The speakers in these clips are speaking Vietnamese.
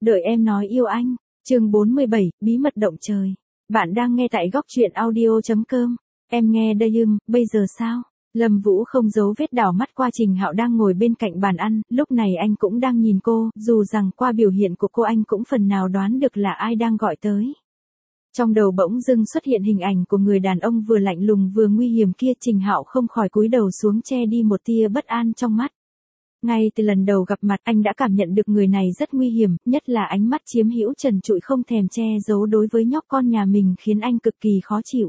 Đợi em nói yêu anh. Chương 47, bí mật động trời. Bạn đang nghe tại góc truyện audio.com. Em nghe đây bây giờ sao? Lâm Vũ không giấu vết đảo mắt qua Trình Hạo đang ngồi bên cạnh bàn ăn, lúc này anh cũng đang nhìn cô, dù rằng qua biểu hiện của cô anh cũng phần nào đoán được là ai đang gọi tới. Trong đầu bỗng dưng xuất hiện hình ảnh của người đàn ông vừa lạnh lùng vừa nguy hiểm kia. Trình Hạo không khỏi cúi đầu xuống che đi một tia bất an trong mắt. Ngay từ lần đầu gặp mặt anh đã cảm nhận được người này rất nguy hiểm, nhất là ánh mắt chiếm hữu trần trụi không thèm che giấu đối với nhóc con nhà mình khiến anh cực kỳ khó chịu.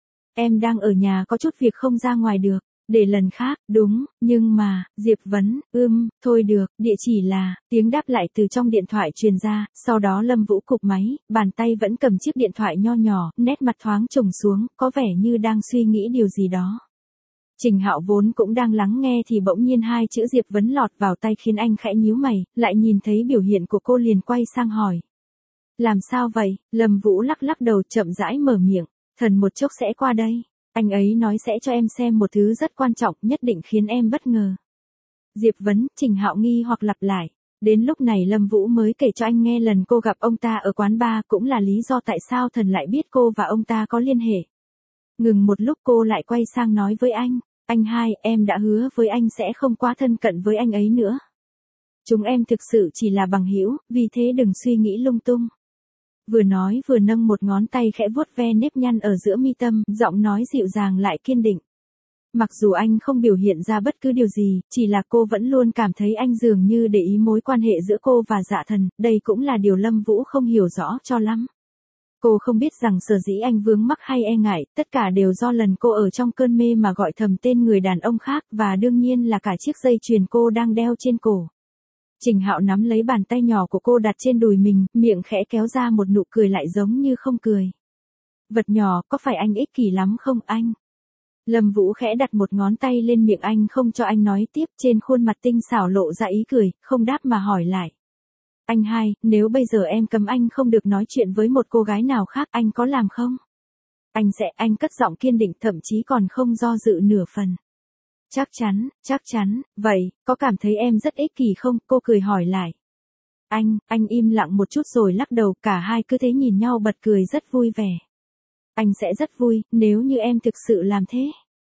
Em đang ở nhà có chút việc không ra ngoài được, để lần khác, đúng, nhưng mà, Diệp Vấn, thôi được, địa chỉ là, tiếng đáp lại từ trong điện thoại truyền ra, sau đó Lâm Vũ cụp máy, bàn tay vẫn cầm chiếc điện thoại nho nhỏ, nét mặt thoáng trùng xuống, có vẻ như đang suy nghĩ điều gì đó. Trình Hạo vốn cũng đang lắng nghe thì bỗng nhiên hai chữ Diệp Vấn lọt vào tay khiến anh khẽ nhíu mày, lại nhìn thấy biểu hiện của cô liền quay sang hỏi. Làm sao vậy? Lâm Vũ lắc lắc đầu chậm rãi mở miệng, thần một chốc sẽ qua đây. Anh ấy nói sẽ cho em xem một thứ rất quan trọng, nhất định khiến em bất ngờ. Diệp Vấn, Trình Hạo nghi hoặc lặp lại. Đến lúc này Lâm Vũ mới kể cho anh nghe lần cô gặp ông ta ở quán bar, cũng là lý do tại sao thần lại biết cô và ông ta có liên hệ. Ngừng một lúc cô lại quay sang nói với anh hai, em đã hứa với anh sẽ không quá thân cận với anh ấy nữa. Chúng em thực sự chỉ là bằng hữu, vì thế đừng suy nghĩ lung tung. Vừa nói vừa nâng một ngón tay khẽ vuốt ve nếp nhăn ở giữa mi tâm, giọng nói dịu dàng lại kiên định. Mặc dù anh không biểu hiện ra bất cứ điều gì, chỉ là cô vẫn luôn cảm thấy anh dường như để ý mối quan hệ giữa cô và Dạ Thần, đây cũng là điều Lâm Vũ không hiểu rõ cho lắm. Cô không biết rằng sở dĩ anh vướng mắc hay e ngại, tất cả đều do lần cô ở trong cơn mê mà gọi thầm tên người đàn ông khác, và đương nhiên là cả chiếc dây chuyền cô đang đeo trên cổ. Trình Hạo nắm lấy bàn tay nhỏ của cô đặt trên đùi mình, miệng khẽ kéo ra một nụ cười lại giống như không cười. Vật nhỏ, có phải anh ích kỷ lắm không anh? Lâm Vũ khẽ đặt một ngón tay lên miệng anh không cho anh nói tiếp, trên khuôn mặt tinh xảo lộ ra ý cười, không đáp mà hỏi lại. Anh hai, nếu bây giờ em cấm anh không được nói chuyện với một cô gái nào khác, anh có làm không? Anh cất giọng kiên định, thậm chí còn không do dự nửa phần. Chắc chắn, vậy, có cảm thấy em rất ích kỷ không? Cô cười hỏi lại. Anh im lặng một chút rồi lắc đầu, cả hai cứ thế nhìn nhau bật cười rất vui vẻ. Anh sẽ rất vui, nếu như em thực sự làm thế.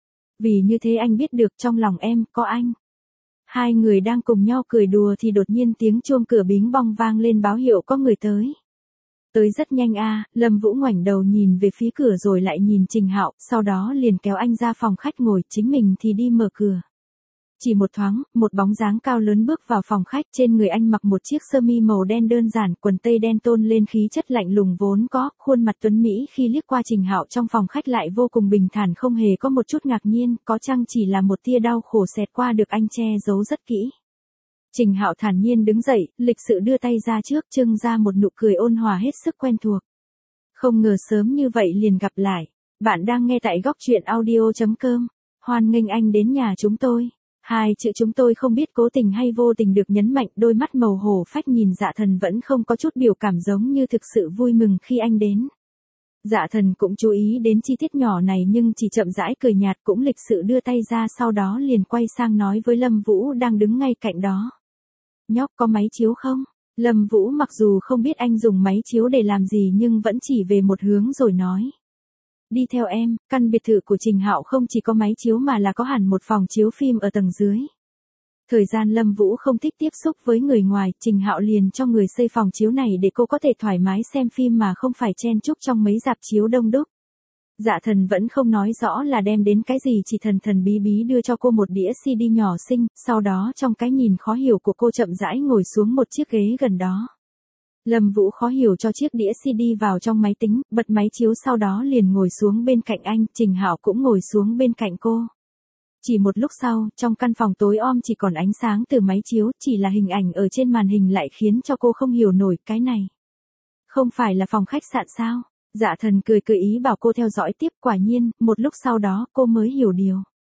Vì như thế anh biết được trong lòng em, có anh. Hai người đang cùng nhau cười đùa thì đột nhiên tiếng chuông cửa bính bong vang lên báo hiệu có người tới. Tới rất nhanh Lâm Vũ ngoảnh đầu nhìn về phía cửa rồi lại nhìn Trình Hạo, sau đó liền kéo anh ra phòng khách ngồi, chính mình thì đi mở cửa. Chỉ một thoáng, một bóng dáng cao lớn bước vào phòng khách, trên người anh mặc một chiếc sơ mi màu đen đơn giản, quần tây đen tôn lên khí chất lạnh lùng vốn có, khuôn mặt tuấn mỹ khi liếc qua Trình Hạo trong phòng khách lại vô cùng bình thản, không hề có một chút ngạc nhiên, có chăng chỉ là một tia đau khổ xẹt qua được anh che giấu rất kỹ. Trình Hạo thản nhiên đứng dậy, lịch sự đưa tay ra trước, trưng ra một nụ cười ôn hòa hết sức quen thuộc. Không ngờ sớm như vậy liền gặp lại. Bạn đang nghe tại góc truyện audio.com. Hoan nghênh anh đến nhà chúng tôi. Hai chữ chúng tôi không biết cố tình hay vô tình được nhấn mạnh, đôi mắt màu hổ phách nhìn Dạ Thần vẫn không có chút biểu cảm, giống như thực sự vui mừng khi anh đến. Dạ Thần cũng chú ý đến chi tiết nhỏ này nhưng chỉ chậm rãi cười nhạt, cũng lịch sự đưa tay ra, sau đó liền quay sang nói với Lâm Vũ đang đứng ngay cạnh đó. Nhóc, có máy chiếu không? Lâm Vũ mặc dù không biết anh dùng máy chiếu để làm gì nhưng vẫn chỉ về một hướng rồi nói. Đi theo em. Căn biệt thự của Trình Hạo không chỉ có máy chiếu mà là có hẳn một phòng chiếu phim ở tầng dưới. Thời gian Lâm Vũ không thích tiếp xúc với người ngoài, Trình Hạo liền cho người xây phòng chiếu này để cô có thể thoải mái xem phim mà không phải chen chúc trong mấy rạp chiếu đông đúc. Dạ Thần vẫn không nói rõ là đem đến cái gì, chỉ thần thần bí bí đưa cho cô một đĩa CD nhỏ xinh, sau đó trong cái nhìn khó hiểu của cô chậm rãi ngồi xuống một chiếc ghế gần đó. Lâm Vũ khó hiểu cho chiếc đĩa CD vào trong máy tính, bật máy chiếu, sau đó liền ngồi xuống bên cạnh anh, Trình Hạo cũng ngồi xuống bên cạnh cô. Chỉ một lúc sau, trong căn phòng tối om chỉ còn ánh sáng từ máy chiếu, chỉ là hình ảnh ở trên màn hình lại khiến cho cô không hiểu nổi, cái này không phải là phòng khách sạn sao? Dạ Thần cười ý bảo cô theo dõi tiếp, quả nhiên, một lúc sau đó cô mới hiểu điều.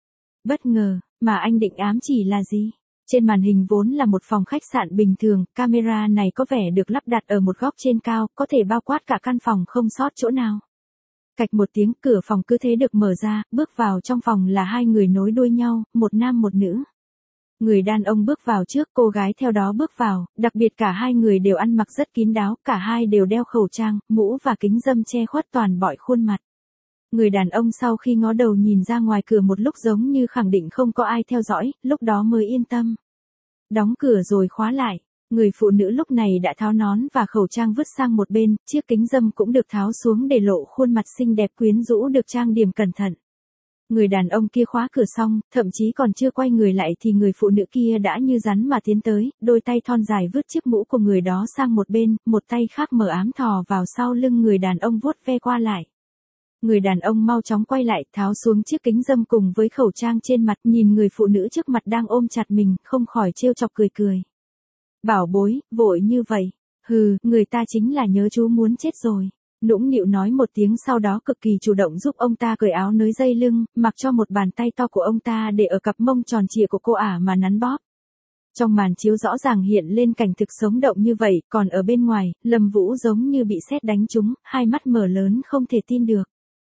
Bất ngờ, mà anh định ám chỉ là gì? Trên màn hình vốn là một phòng khách sạn bình thường, camera này có vẻ được lắp đặt ở một góc trên cao, có thể bao quát cả căn phòng không sót chỗ nào. Cạch một tiếng, cửa phòng cứ thế được mở ra, bước vào trong phòng là hai người nối đuôi nhau, một nam một nữ. Người đàn ông bước vào trước, cô gái theo đó bước vào, đặc biệt cả hai người đều ăn mặc rất kín đáo, cả hai đều đeo khẩu trang, mũ và kính râm che khuất toàn bọi khuôn mặt. Người đàn ông sau khi ngó đầu nhìn ra ngoài cửa một lúc giống như khẳng định không có ai theo dõi, lúc đó mới yên tâm. Đóng cửa rồi khóa lại. Người phụ nữ lúc này đã tháo nón và khẩu trang vứt sang một bên, chiếc kính râm cũng được tháo xuống để lộ khuôn mặt xinh đẹp quyến rũ được trang điểm cẩn thận. Người đàn ông kia khóa cửa xong, thậm chí còn chưa quay người lại thì người phụ nữ kia đã như rắn mà tiến tới, đôi tay thon dài vứt chiếc mũ của người đó sang một bên, một tay khác mờ ám thò vào sau lưng người đàn ông vuốt ve qua lại. Người đàn ông mau chóng quay lại, tháo xuống chiếc kính râm cùng với khẩu trang trên mặt, nhìn người phụ nữ trước mặt đang ôm chặt mình, không khỏi trêu chọc cười cười. Bảo bối, vội như vậy. Hừ, người ta chính là nhớ chú muốn chết rồi. Nũng nịu nói một tiếng sau đó cực kỳ chủ động giúp ông ta cởi áo nới dây lưng, mặc cho một bàn tay to của ông ta để ở cặp mông tròn trịa của cô ả mà nắn bóp. Trong màn chiếu rõ ràng hiện lên cảnh thực sống động như vậy, còn ở bên ngoài, Lâm Vũ giống như bị sét đánh trúng, hai mắt mở lớn không thể tin được.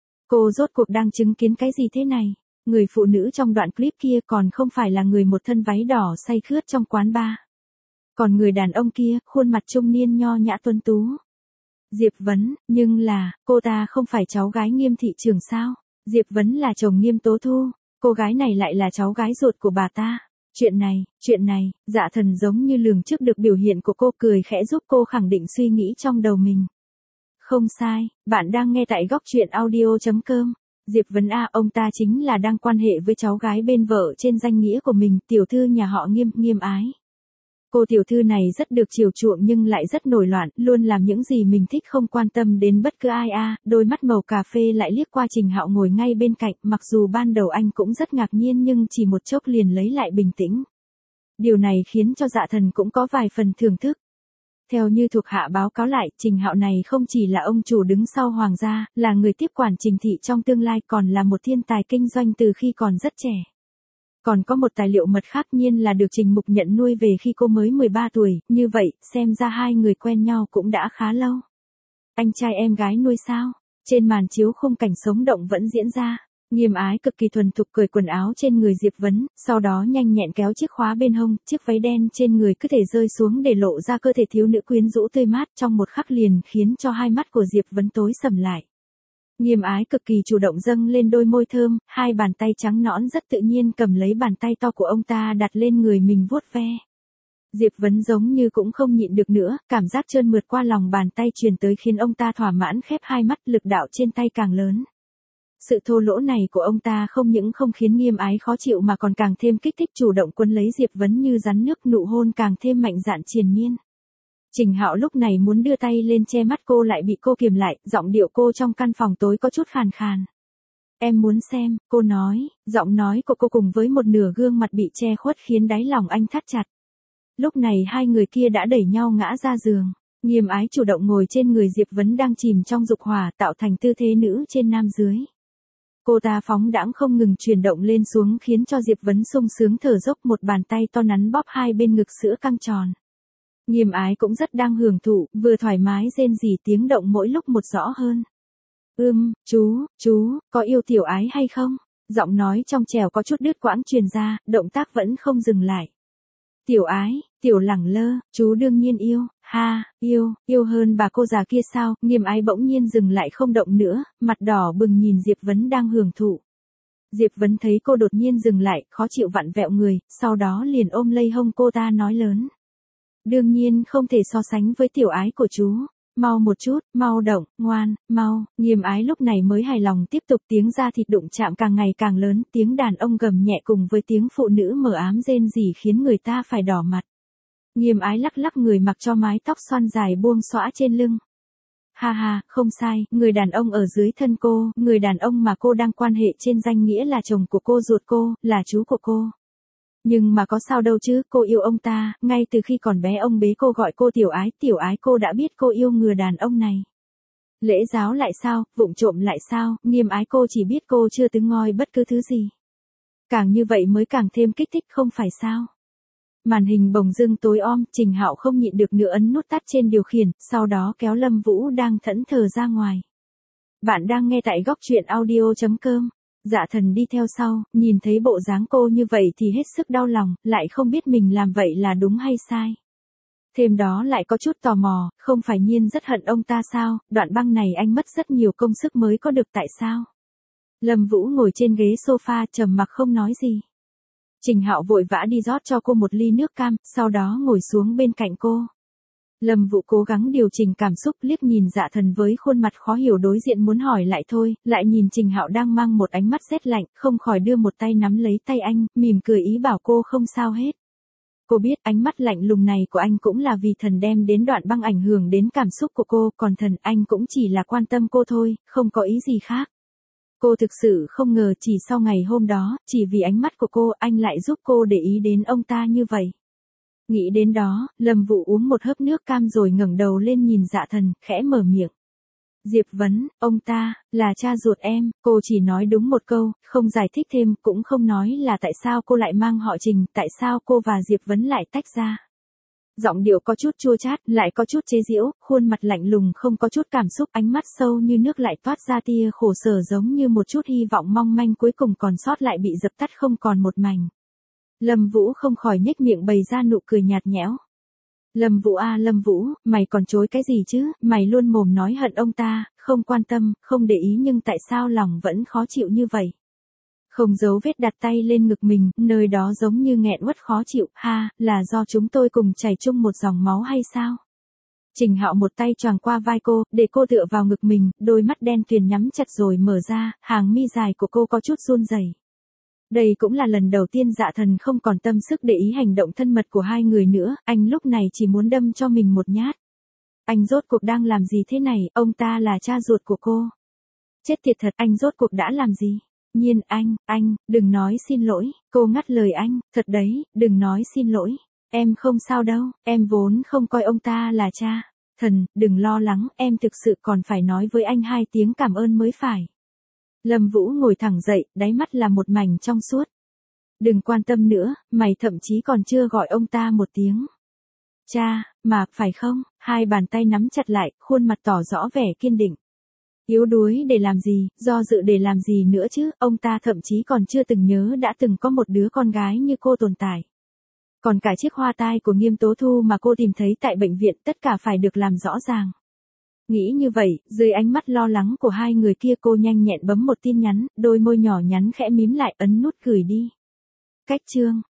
Cô rốt cuộc đang chứng kiến cái gì thế này? Người phụ nữ trong đoạn clip kia còn không phải là người một thân váy đỏ say khướt trong quán bar. Còn người đàn ông kia, khuôn mặt trung niên nho nhã tuấn tú. Diệp Vấn, nhưng là, cô ta không phải cháu gái Nghiêm thị trưởng sao? Diệp Vấn là chồng Nghiêm Tố Thu, cô gái này lại là cháu gái ruột của bà ta. Chuyện này, Dạ Thần giống như lường trước được biểu hiện của cô, cười khẽ giúp cô khẳng định suy nghĩ trong đầu mình. Không sai, bạn đang nghe tại góc truyện audio.com. Diệp Vấn ông ta chính là đang quan hệ với cháu gái bên vợ trên danh nghĩa của mình, tiểu thư nhà họ Nghiêm, Nghiêm Ái. Cô tiểu thư này rất được chiều chuộng nhưng lại rất nổi loạn, luôn làm những gì mình thích không quan tâm đến bất cứ ai đôi mắt màu cà phê lại liếc qua Trình Hạo ngồi ngay bên cạnh, mặc dù ban đầu anh cũng rất ngạc nhiên nhưng chỉ một chốc liền lấy lại bình tĩnh. Điều này khiến cho Dạ Thần cũng có vài phần thưởng thức. Theo như thuộc hạ báo cáo lại, Trình Hạo này không chỉ là ông chủ đứng sau hoàng gia, là người tiếp quản Trình thị trong tương lai, còn là một thiên tài kinh doanh từ khi còn rất trẻ. Còn có một tài liệu mật khác nhiên là được Trình Mục nhận nuôi về khi cô mới 13 tuổi, như vậy, xem ra hai người quen nhau cũng đã khá lâu. Anh trai em gái nuôi sao? Trên màn chiếu khung cảnh sống động vẫn diễn ra. Nghiêm Ái cực kỳ thuần thục cởi quần áo trên người Diệp Vấn, sau đó nhanh nhẹn kéo chiếc khóa bên hông, chiếc váy đen trên người cứ thể rơi xuống để lộ ra cơ thể thiếu nữ quyến rũ tươi mát, trong một khắc liền khiến cho hai mắt của Diệp Vấn tối sầm lại. Nghiêm Ái cực kỳ chủ động dâng lên đôi môi thơm, hai bàn tay trắng nõn rất tự nhiên cầm lấy bàn tay to của ông ta đặt lên người mình vuốt ve. Diệp Vấn giống như cũng không nhịn được nữa, cảm giác trơn mượt qua lòng bàn tay truyền tới khiến ông ta thỏa mãn khép hai mắt, lực đạo trên tay càng lớn. Sự thô lỗ này của ông ta không những không khiến Nghiêm Ái khó chịu mà còn càng thêm kích thích, chủ động quấn lấy Diệp Vấn như rắn nước, nụ hôn càng thêm mạnh dạn triền miên. Trình Hạo lúc này muốn đưa tay lên che mắt cô lại bị cô kiềm lại, giọng điệu cô trong căn phòng tối có chút khàn khàn. Em muốn xem, cô nói, giọng nói của cô cùng với một nửa gương mặt bị che khuất khiến đáy lòng anh thắt chặt. Lúc này hai người kia đã đẩy nhau ngã ra giường. Nghiêm Ái chủ động ngồi trên người Diệp Vấn đang chìm trong dục hỏa, tạo thành tư thế nữ trên nam dưới. Cô ta phóng đãng không ngừng chuyển động lên xuống khiến cho Diệp Vấn sung sướng thở dốc, một bàn tay to nắn bóp hai bên ngực sữa căng tròn. Nghiêm Ái cũng rất đang hưởng thụ, vừa thoải mái rên rỉ, tiếng động mỗi lúc một rõ hơn. Chú, có yêu tiểu Ái hay không? Giọng nói trong trẻo có chút đứt quãng truyền ra, động tác vẫn không dừng lại. Tiểu Ái, tiểu lẳng lơ, chú đương nhiên yêu, yêu hơn bà cô già kia sao? Nghiêm Ái bỗng nhiên dừng lại không động nữa, mặt đỏ bừng nhìn Diệp Vấn đang hưởng thụ. Diệp Vấn thấy cô đột nhiên dừng lại, khó chịu vặn vẹo người, sau đó liền ôm lấy hông cô ta nói lớn. Đương nhiên không thể so sánh với tiểu Ái của chú. Mau một chút, mau động, ngoan, mau. Nghiêm Ái lúc này mới hài lòng tiếp tục, tiếng da thịt đụng chạm càng ngày càng lớn, tiếng đàn ông gầm nhẹ cùng với tiếng phụ nữ mờ ám rên rỉ khiến người ta phải đỏ mặt. Nghiêm Ái lắc lắc người mặc cho mái tóc xoăn dài buông xõa trên lưng. Ha, không sai, người đàn ông ở dưới thân cô, người đàn ông mà cô đang quan hệ trên danh nghĩa là chồng của cô, ruột cô, là chú của cô. Nhưng mà có sao đâu chứ, cô yêu ông ta, ngay từ khi còn bé ông bế cô gọi cô tiểu Ái cô đã biết cô yêu người đàn ông này. Lễ giáo lại sao, vụng trộm lại sao, Nghiêm Ái cô chỉ biết cô chưa từng ngoi bất cứ thứ gì. Càng như vậy mới càng thêm kích thích không phải sao. Màn hình bỗng dưng tối om, Trình Hạo không nhịn được nữa ấn nút tắt trên điều khiển, sau đó kéo Lâm Vũ đang thẫn thờ ra ngoài. Bạn đang nghe tại góc truyện audio.com. Dạ Thần đi theo sau, nhìn thấy bộ dáng cô như vậy thì hết sức đau lòng, lại không biết mình làm vậy là đúng hay sai. Thêm đó lại có chút tò mò, không phải Nhiên rất hận ông ta sao, đoạn băng này anh mất rất nhiều công sức mới có được tại sao. Lâm Vũ ngồi trên ghế sofa trầm mặc không nói gì. Trình Hạo vội vã đi rót cho cô một ly nước cam, sau đó ngồi xuống bên cạnh cô. Lâm Vũ cố gắng điều chỉnh cảm xúc, liếc nhìn Dạ Thần với khuôn mặt khó hiểu đối diện muốn hỏi lại thôi, lại nhìn Trình Hạo đang mang một ánh mắt rét lạnh, không khỏi đưa một tay nắm lấy tay anh, mỉm cười ý bảo cô không sao hết. Cô biết ánh mắt lạnh lùng này của anh cũng là vì Thần đem đến đoạn băng ảnh hưởng đến cảm xúc của cô, còn Thần anh cũng chỉ là quan tâm cô thôi, không có ý gì khác. Cô thực sự không ngờ chỉ sau ngày hôm đó, chỉ vì ánh mắt của cô anh lại giúp cô để ý đến ông ta như vậy. Nghĩ đến đó, Lâm Vũ uống một hớp nước cam rồi ngẩng đầu lên nhìn Dạ Thần, khẽ mở miệng. Diệp Vấn, ông ta, là cha ruột em, cô chỉ nói đúng một câu, không giải thích thêm, cũng không nói là tại sao cô lại mang họ Trình, tại sao cô và Diệp Vấn lại tách ra. Giọng điệu có chút chua chát, lại có chút chế giễu, khuôn mặt lạnh lùng không có chút cảm xúc, ánh mắt sâu như nước lại toát ra tia khổ sở giống như một chút hy vọng mong manh cuối cùng còn sót lại bị dập tắt không còn một mảnh. Lâm Vũ không khỏi nhếch miệng bày ra nụ cười nhạt nhẽo. Lâm Vũ à Lâm Vũ, mày còn chối cái gì chứ, mày luôn mồm nói hận ông ta, không quan tâm, không để ý nhưng tại sao lòng vẫn khó chịu như vậy. Không giấu vết đặt tay lên ngực mình, nơi đó giống như nghẹn uất khó chịu, ha, là do chúng tôi cùng chảy chung một dòng máu hay sao? Trình Hạo một tay choàng qua vai cô, để cô tựa vào ngực mình, đôi mắt đen tuyền nhắm chặt rồi mở ra, hàng mi dài của cô có chút run rẩy. Đây cũng là lần đầu tiên Dạ Thần không còn tâm sức để ý hành động thân mật của hai người nữa, anh lúc này chỉ muốn đâm cho mình một nhát. Anh rốt cuộc đang làm gì thế này, ông ta là cha ruột của cô. Chết tiệt thật, anh rốt cuộc đã làm gì? Nhiên anh, đừng nói xin lỗi, cô ngắt lời anh, thật đấy, đừng nói xin lỗi. Em không sao đâu, em vốn không coi ông ta là cha. Thần, đừng lo lắng, em thực sự còn phải nói với anh 2 tiếng cảm ơn mới phải. Lâm Vũ ngồi thẳng dậy, đáy mắt là một mảnh trong suốt. Đừng quan tâm nữa, mày thậm chí còn chưa gọi ông ta một tiếng. Cha, mà, phải không? Hai bàn tay nắm chặt lại, khuôn mặt tỏ rõ vẻ kiên định. Yếu đuối để làm gì, do dự để làm gì nữa chứ, ông ta thậm chí còn chưa từng nhớ đã từng có một đứa con gái như cô tồn tại. Còn cả chiếc hoa tai của Nghiêm Tố Thu mà cô tìm thấy tại bệnh viện, tất cả phải được làm rõ ràng. Nghĩ như vậy, dưới ánh mắt lo lắng của hai người kia cô nhanh nhẹn bấm một tin nhắn, đôi môi nhỏ nhắn khẽ mím lại ấn nút gửi đi. Cách chương